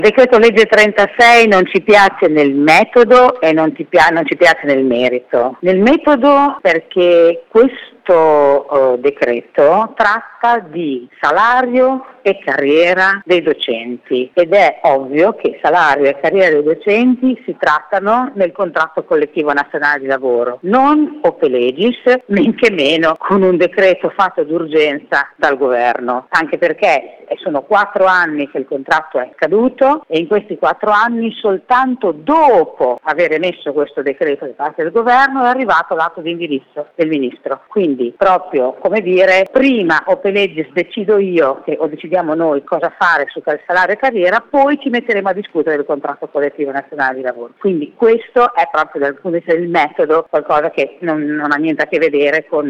Decreto legge 36 non ci piace nel metodo e non ci piace nel merito. Nel metodo perché questo decreto tratta di salario e carriera dei docenti ed è ovvio che salario e carriera dei docenti si trattano nel contratto collettivo nazionale di lavoro, non ope legis, men che meno con un decreto fatto d'urgenza dal governo, anche perché sono 4 anni che il contratto è scaduto e in questi 4 anni soltanto dopo aver emesso questo decreto da parte del governo è arrivato l'atto di indirizzo del ministro. Quindi proprio come dire, prima ope legis decido io o decidiamo noi cosa fare su salario e carriera, poi ci metteremo a discutere del contratto collettivo nazionale di lavoro. Quindi questo è proprio dal punto di vista del metodo qualcosa che non ha niente a che vedere con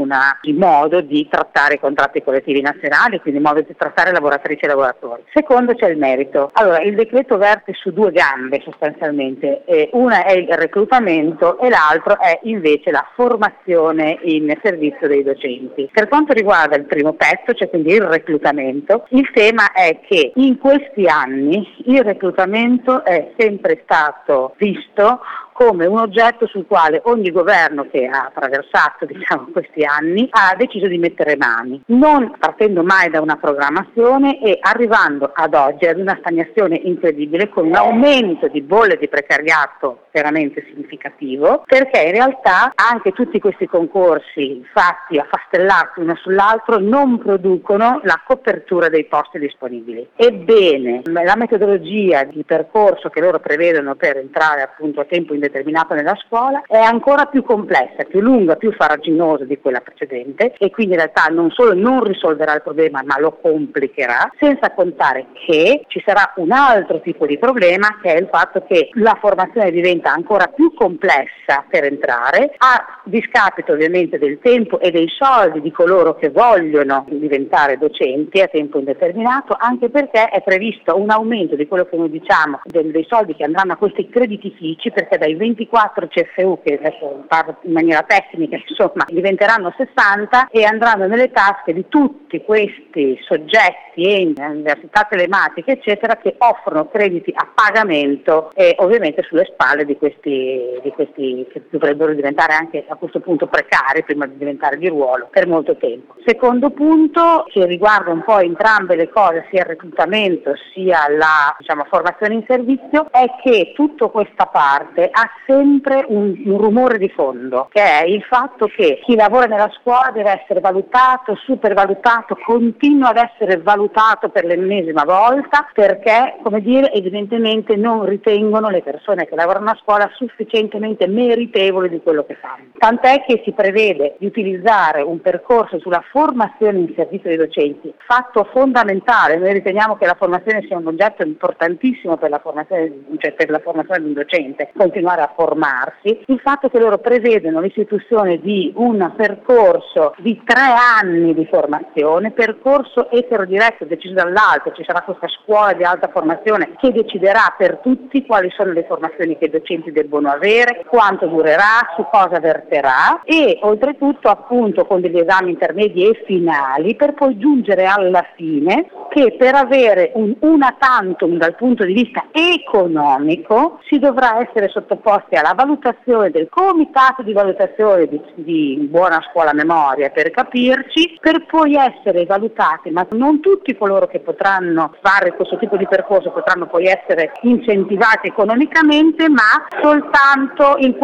il modo di trattare i contratti collettivi nazionali, quindi il modo di trattare lavoratrici e lavoratori. Secondo c'è il merito. Allora, il decreto verte su 2 gambe sostanzialmente, una è il reclutamento e l'altro è invece la formazione in servizio dei docenti. Per quanto riguarda il primo pezzo, cioè quindi il reclutamento, il tema è che in questi anni il reclutamento è sempre stato visto come un oggetto sul quale ogni governo che ha attraversato questi anni ha deciso di mettere mani, non partendo mai da una programmazione e arrivando ad oggi ad una stagnazione incredibile con un aumento di bolle di precariato veramente significativo, perché in realtà anche tutti questi concorsi fatti affastellati uno sull'altro non producono la copertura dei posti disponibili. Ebbene, la metodologia di percorso che loro prevedono per entrare appunto a tempo indeterminato nella scuola è ancora più complessa, più lunga, più farraginosa di quella precedente e quindi in realtà non solo non risolverà il problema ma lo complicherà, senza contare che ci sarà un altro tipo di problema che è il fatto che la formazione diventa ancora più complessa per entrare, a discapito ovviamente del tempo e dei soldi di coloro che vogliono diventare docenti a tempo indeterminato, anche perché è previsto un aumento di quello che noi diciamo dei soldi che andranno a questi creditifici, perché dai 24 CFU, che adesso parlo in maniera tecnica, insomma, diventeranno 60 e andranno nelle tasche di tutti questi soggetti e università telematiche eccetera che offrono crediti a pagamento e ovviamente sulle spalle di questi che dovrebbero diventare anche a questo punto precari prima di diventare di ruolo per molto tempo. Secondo punto, che riguarda un po' entrambe le cose, sia il reclutamento sia la formazione in servizio, è che tutta questa parte ha sempre un rumore di fondo, che è il fatto che chi lavora nella scuola deve essere valutato, supervalutato, continua ad essere valutato per l'ennesima volta, perché, come dire, evidentemente non ritengono le persone che lavorano a scuola sufficientemente meritevoli di quello che fanno. Tant'è che si prevede di utilizzare un percorso sulla formazione in servizio dei docenti, fatto fondamentale. Noi riteniamo che la formazione sia un oggetto importantissimo per la formazione di un docente, continuare a formarsi. Il fatto che loro prevedono l'istituzione di un percorso di 3 anni di formazione, percorso eterodiretto deciso dall'alto, ci sarà questa scuola di alta formazione che deciderà per tutti quali sono le formazioni che i docenti debbono avere, quanto durerà, su cosa verterà e oltretutto appunto con degli esami intermedi e finali per poi giungere alla fine che per avere un una tantum dal punto di vista economico si dovrà essere sottoposti alla valutazione del comitato di valutazione di buona scuola memoria, per capirci, per poi essere valutati, ma non tutti coloro che potranno fare questo tipo di percorso potranno poi essere incentivati economicamente, ma soltanto il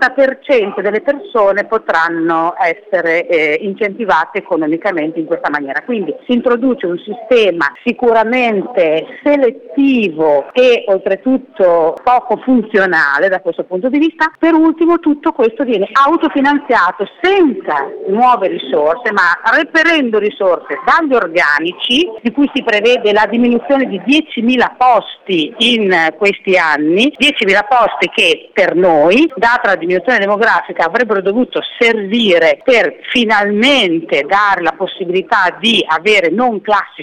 40% delle persone potranno essere incentivate economicamente in questa maniera. Quindi si introduce un sistema sicuramente selettivo e oltretutto poco funzionale da questo punto di vista. Per ultimo, tutto questo viene autofinanziato senza nuove risorse, ma reperendo risorse dagli organici, di cui si prevede la diminuzione di 10.000 posti in questi anni, 10.000 posti che per noi, data la diminuzione demografica, avrebbero dovuto servire per finalmente dare la possibilità di avere non classi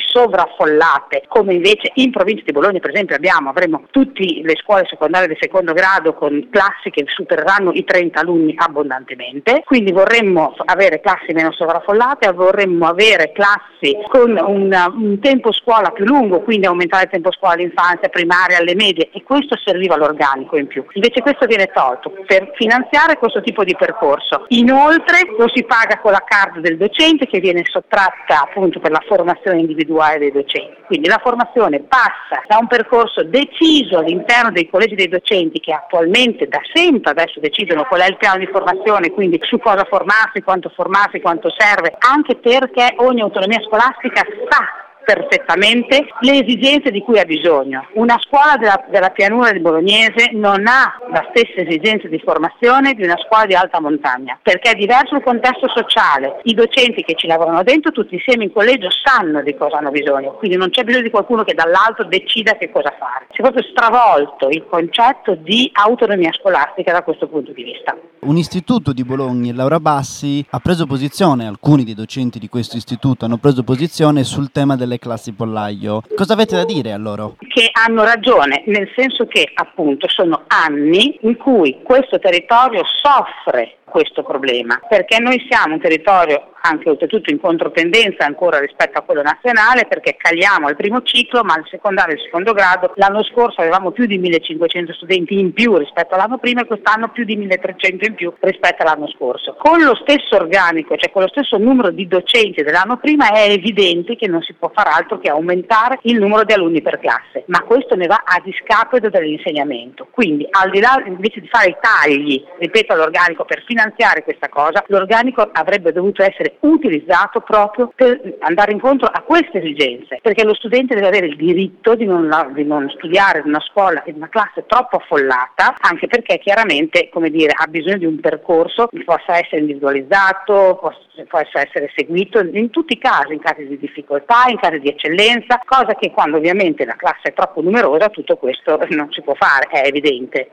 sovraffollate, come invece in provincia di Bologna per esempio avremo tutte le scuole secondarie di secondo grado con con classi che supereranno i 30 alunni abbondantemente, quindi vorremmo avere classi meno sovraffollate, vorremmo avere classi con un tempo scuola più lungo, quindi aumentare il tempo scuola all'infanzia, primaria, alle medie, e questo serviva l'organico in più. Invece questo viene tolto per finanziare questo tipo di percorso. Inoltre lo si paga con la card del docente, che viene sottratta appunto per la formazione individuale dei docenti. Quindi la formazione passa da un percorso deciso all'interno dei collegi dei docenti, che attualmente da sempre adesso decidono qual è il piano di formazione, quindi su cosa formarsi, quanto serve, anche perché ogni autonomia scolastica sa perfettamente le esigenze di cui ha bisogno. Una scuola della pianura di Bolognese non ha la stessa esigenza di formazione di una scuola di alta montagna, perché è diverso il contesto sociale. I docenti che ci lavorano dentro tutti insieme in collegio sanno di cosa hanno bisogno, quindi non c'è bisogno di qualcuno che dall'alto decida che cosa fare. Si è proprio stravolto il concetto di autonomia scolastica da questo punto di vista. Un istituto di Bologna, Laura Bassi, ha preso posizione, alcuni dei docenti di questo istituto hanno preso posizione sul tema delle classi pollaio. Cosa avete da dire a loro? Che hanno ragione, nel senso che appunto sono anni in cui questo territorio soffre questo problema, perché noi siamo un territorio anche oltretutto in controtendenza ancora rispetto a quello nazionale, perché caliamo al primo ciclo, ma al secondario e al secondo grado l'anno scorso avevamo più di 1500 studenti in più rispetto all'anno prima, e quest'anno più di 1300 in più rispetto all'anno scorso. Con lo stesso organico, cioè con lo stesso numero di docenti dell'anno prima, è evidente che non si può far altro che aumentare il numero di alunni per classe, ma questo ne va a discapito dell'insegnamento. Quindi al di là, invece di fare i tagli, ripeto, all'organico per finanziare questa cosa, l'organico avrebbe dovuto essere utilizzato proprio per andare incontro a queste esigenze, perché lo studente deve avere il diritto di non studiare in una scuola, in una classe troppo affollata, anche perché chiaramente, come dire, ha bisogno di un percorso che possa essere individualizzato, possa essere seguito in tutti i casi, in casi di difficoltà, in casi di eccellenza, cosa che quando ovviamente la classe è troppo numerosa tutto questo non si può fare, è evidente.